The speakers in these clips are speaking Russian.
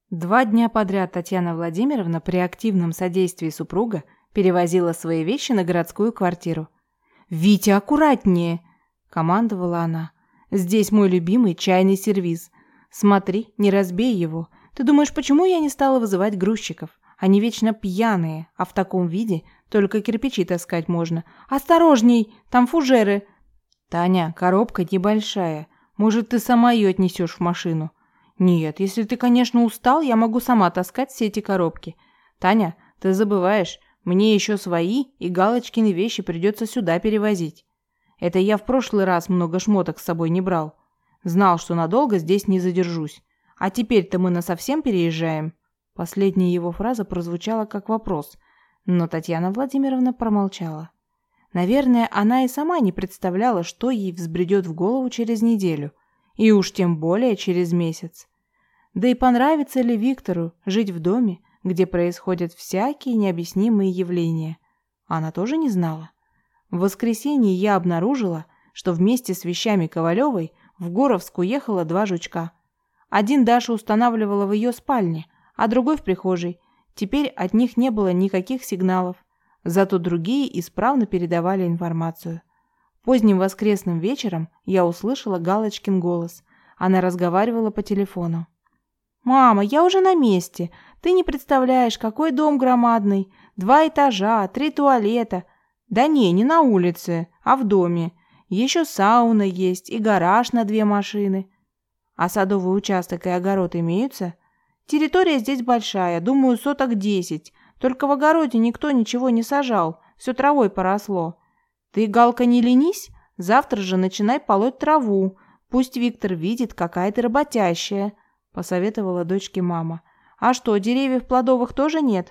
2 дня подряд Татьяна Владимировна при активном содействии супруга перевозила свои вещи на городскую квартиру. «Витя, аккуратнее!» – командовала она. «Здесь мой любимый чайный сервиз. Смотри, не разбей его. Ты думаешь, почему я не стала вызывать грузчиков? Они вечно пьяные, а в таком виде только кирпичи таскать можно. Осторожней, там фужеры!» «Таня, коробка небольшая. Может, ты сама ее отнесешь в машину?» «Нет, если ты, конечно, устал, я могу сама таскать все эти коробки. Таня, ты забываешь, мне еще свои и Галочкины вещи придется сюда перевозить. Это я в прошлый раз много шмоток с собой не брал. Знал, что надолго здесь не задержусь. А теперь-то мы насовсем переезжаем?» Последняя его фраза прозвучала как вопрос, но Татьяна Владимировна промолчала. Наверное, она и сама не представляла, что ей взбредет в голову через неделю. И уж тем более через месяц. Да и понравится ли Виктору жить в доме, где происходят всякие необъяснимые явления? Она тоже не знала. В воскресенье я обнаружила, что вместе с вещами Ковалевой в Горовск уехало 2 жучка. Один Даша устанавливала в ее спальне, а другой в прихожей. Теперь от них не было никаких сигналов. Зато другие исправно передавали информацию. Поздним воскресным вечером я услышала Галочкин голос. Она разговаривала по телефону. «Мама, я уже на месте. Ты не представляешь, какой дом громадный. 2 этажа, 3 туалета. Да не на улице, а в доме. Еще сауна есть и гараж на 2 машины. А садовый участок и огород имеются? Территория здесь большая, думаю, 10 соток. Только в огороде никто ничего не сажал, все травой поросло. Ты, Галка, не ленись, завтра же начинай полоть траву. Пусть Виктор видит, какая ты работящая», – посоветовала дочке мама. «А что, деревьев плодовых тоже нет?»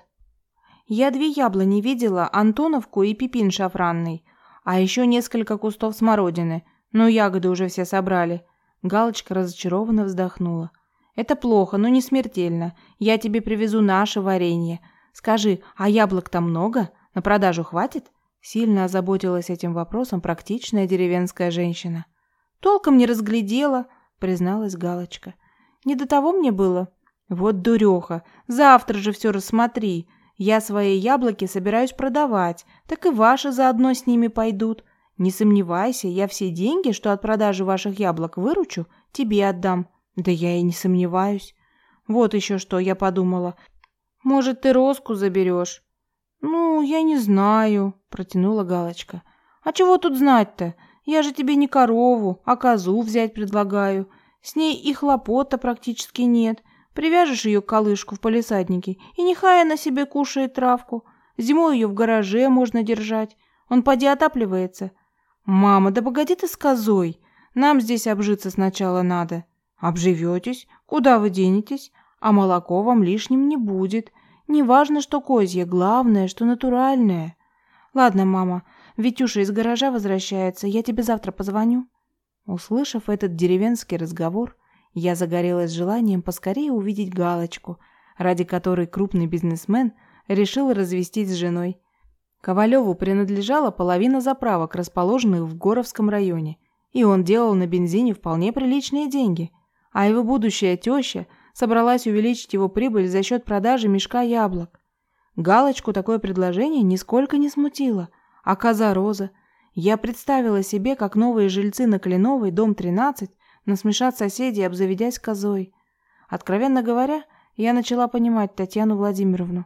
«Я 2 яблони видела, Антоновку и пипин шафранный, а еще несколько кустов смородины, но ягоды уже все собрали». Галочка разочарованно вздохнула. «Это плохо, но не смертельно. Я тебе привезу наше варенье. Скажи, а яблок-то много? На продажу хватит?» Сильно озаботилась этим вопросом практичная деревенская женщина. «Толком не разглядела», — призналась Галочка. «Не до того мне было». «Вот дуреха, завтра же все рассмотри. Я свои яблоки собираюсь продавать, так и ваши заодно с ними пойдут. Не сомневайся, я все деньги, что от продажи ваших яблок выручу, тебе отдам». «Да я и не сомневаюсь. Вот еще что я подумала. Может, ты Роску заберешь?» «Ну, я не знаю», – протянула Галочка. «А чего тут знать-то? Я же тебе не корову, а козу взять предлагаю. С ней и хлопот-то практически нет. Привяжешь ее к колышку в палисаднике, и нехай она себе кушает травку. Зимой ее в гараже можно держать. Он поди отапливается». «Мама, да погоди ты с козой. Нам здесь обжиться сначала надо». «Обживетесь? Куда вы денетесь? А молоко вам лишним не будет. Не важно, что козье, главное, что натуральное». «Ладно, мама, Витюша из гаража возвращается, я тебе завтра позвоню». Услышав этот деревенский разговор, я загорелась желанием поскорее увидеть Галочку, ради которой крупный бизнесмен решил развестись с женой. Ковалеву принадлежала половина заправок, расположенных в Горовском районе, и он делал на бензине вполне приличные деньги, а его будущая теща собралась увеличить его прибыль за счет продажи мешка яблок. Галочку такое предложение нисколько не смутило. А коза Роза? Я представила себе, как новые жильцы на Кленовой, дом 13, насмешат соседей, обзаведясь козой. Откровенно говоря, я начала понимать Татьяну Владимировну.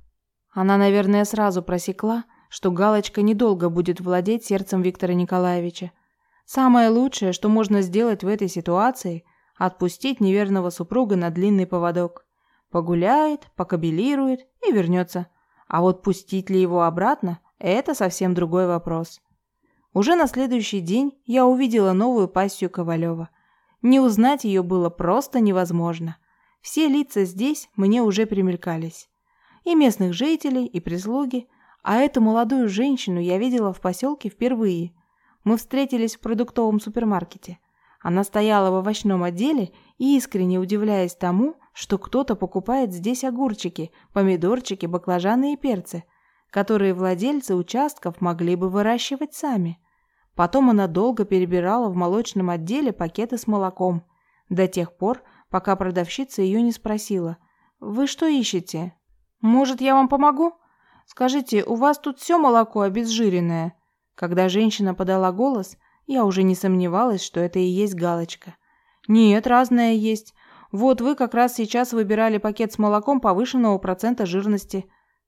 Она, наверное, сразу просекла, что Галочка недолго будет владеть сердцем Виктора Николаевича. Самое лучшее, что можно сделать в этой ситуации – отпустить неверного супруга на длинный поводок. Погуляет, покабелирует и вернется. А вот пустить ли его обратно – это совсем другой вопрос. Уже на следующий день я увидела новую пассию Ковалева. Не узнать ее было просто невозможно. Все лица здесь мне уже примелькались. И местных жителей, и прислуги. А эту молодую женщину я видела в поселке впервые. Мы встретились в продуктовом супермаркете. Она стояла в овощном отделе, искренне удивляясь тому, что кто-то покупает здесь огурчики, помидорчики, баклажаны и перцы, которые владельцы участков могли бы выращивать сами. Потом она долго перебирала в молочном отделе пакеты с молоком, до тех пор, пока продавщица ее не спросила, вы что ищете? Может, я вам помогу? Скажите, у вас тут все молоко обезжиренное?» Когда женщина подала голос, я уже не сомневалась, что это и есть Галочка. «Нет, разное есть. Вот вы как раз сейчас выбирали пакет с молоком повышенного процента жирности.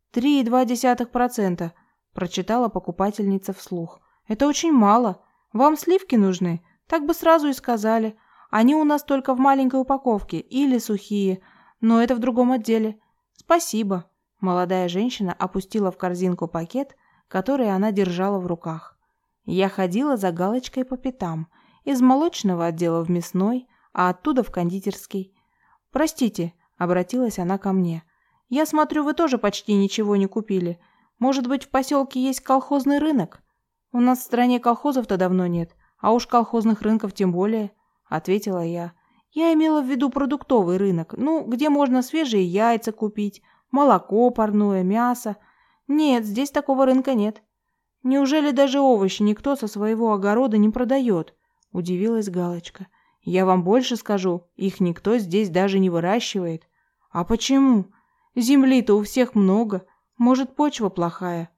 3,2%, прочитала покупательница вслух. «Это очень мало. Вам сливки нужны? Так бы сразу и сказали. Они у нас только в маленькой упаковке или сухие, но это в другом отделе. Спасибо». Молодая женщина опустила в корзинку пакет, который она держала в руках. Я ходила за Галочкой по пятам, из молочного отдела в мясной, а оттуда в кондитерский. «Простите», — обратилась она ко мне, — «я смотрю, вы тоже почти ничего не купили. Может быть, в поселке есть колхозный рынок? У нас в стране колхозов-то давно нет, а уж колхозных рынков тем более», — ответила я. «Я имела в виду продуктовый рынок, где можно свежие яйца купить, молоко парное, мясо. Нет, здесь такого рынка нет». «Неужели даже овощи никто со своего огорода не продает?» – удивилась Галочка. «Я вам больше скажу, их никто здесь даже не выращивает». «А почему? Земли-то у всех много. Может, почва плохая?»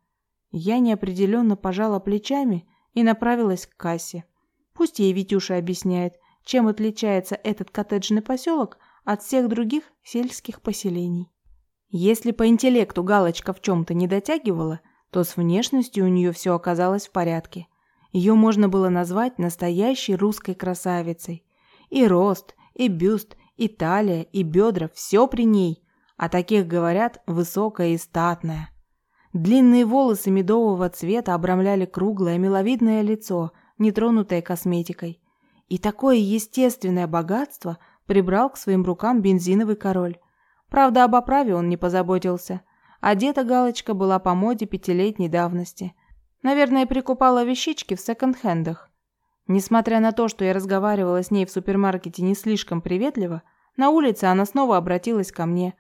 Я неопределенно пожала плечами и направилась к кассе. Пусть ей Витюша объясняет, чем отличается этот коттеджный поселок от всех других сельских поселений. Если по интеллекту Галочка в чем-то не дотягивала, то с внешностью у нее все оказалось в порядке. Ее можно было назвать настоящей русской красавицей. И рост, и бюст, и талия, и бедра – все при ней. О таких говорят высокая и статная. Длинные волосы медового цвета обрамляли круглое миловидное лицо, нетронутое косметикой. И такое естественное богатство прибрал к своим рукам бензиновый король. Правда, об оправе он не позаботился. Одета Галочка была по моде 5-летней давности. Наверное, прикупала вещички в секонд-хендах. Несмотря на то, что я разговаривала с ней в супермаркете не слишком приветливо, на улице она снова обратилась ко мне.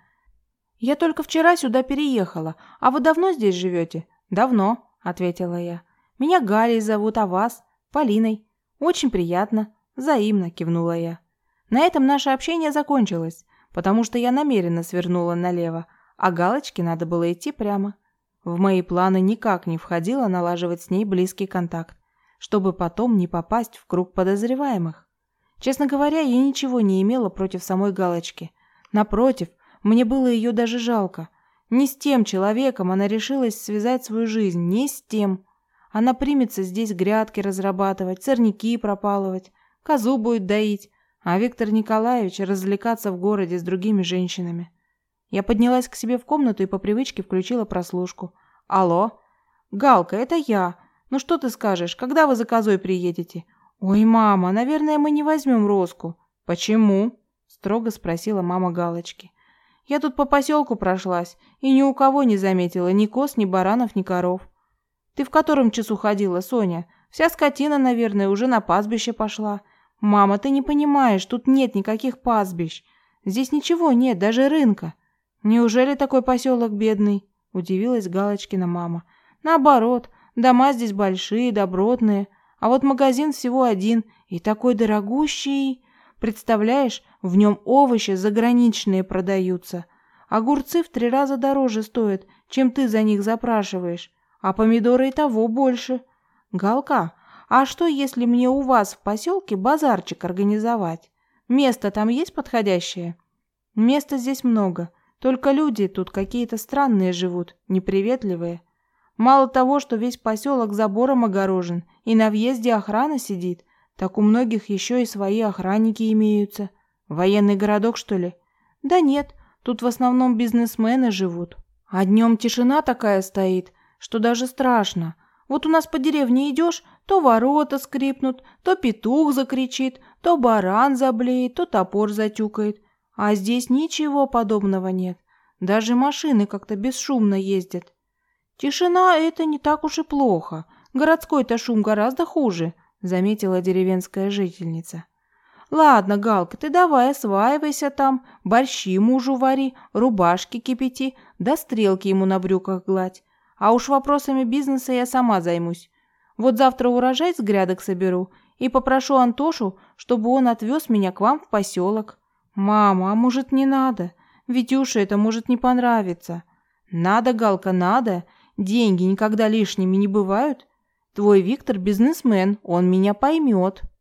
«Я только вчера сюда переехала. А вы давно здесь живете?» «Давно», — ответила я. «Меня Галей зовут, а вас?» «Полиной». «Очень приятно». «Взаимно», — кивнула я. На этом наше общение закончилось, потому что я намеренно свернула налево, а Галочке надо было идти прямо. В мои планы никак не входило налаживать с ней близкий контакт, чтобы потом не попасть в круг подозреваемых. Честно говоря, я ничего не имела против самой Галочки. Напротив, мне было ее даже жалко. Не с тем человеком она решилась связать свою жизнь, не с тем. Она примется здесь грядки разрабатывать, сорняки пропалывать, козу будет доить, а Виктор Николаевич развлекаться в городе с другими женщинами. Я поднялась к себе в комнату и по привычке включила прослушку. «Алло? Галка, это я. Ну что ты скажешь, когда вы за козой приедете?» «Ой, мама, наверное, мы не возьмем Роску». «Почему?» – строго спросила мама Галочки. «Я тут по поселку прошлась и ни у кого не заметила ни коз, ни баранов, ни коров». «Ты в котором часу ходила, Соня? Вся скотина, наверное, уже на пастбище пошла». «Мама, ты не понимаешь, тут нет никаких пастбищ. Здесь ничего нет, даже рынка». «Неужели такой поселок бедный?» – удивилась Галочкина мама. «Наоборот, дома здесь большие, добротные, а вот магазин всего один и такой дорогущий. Представляешь, в нем овощи заграничные продаются. Огурцы в 3 раза дороже стоят, чем ты за них запрашиваешь, а помидоры и того больше. Галка, а что, если мне у вас в поселке базарчик организовать? Место там есть подходящее?» «Места здесь много. Только люди тут какие-то странные живут, неприветливые. Мало того, что весь поселок забором огорожен и на въезде охрана сидит, так у многих еще и свои охранники имеются. Военный городок, что ли? Да нет, тут в основном бизнесмены живут. А днем тишина такая стоит, что даже страшно. Вот у нас по деревне идешь, то ворота скрипнут, то петух закричит, то баран заблеет, то топор затюкает. А здесь ничего подобного нет. Даже машины как-то бесшумно ездят. Тишина – это не так уж и плохо. Городской-то шум гораздо хуже, заметила деревенская жительница. Ладно, Галка, ты давай осваивайся там, борщи мужу вари, рубашки кипяти, да стрелки ему на брюках гладь. А уж вопросами бизнеса я сама займусь. Вот завтра урожай с грядок соберу и попрошу Антошу, чтобы он отвез меня к вам в поселок. «Мама, а может, не надо? Витюше это может не понравиться. Надо, Галка, надо. Деньги никогда лишними не бывают. Твой Виктор бизнесмен, он меня поймет.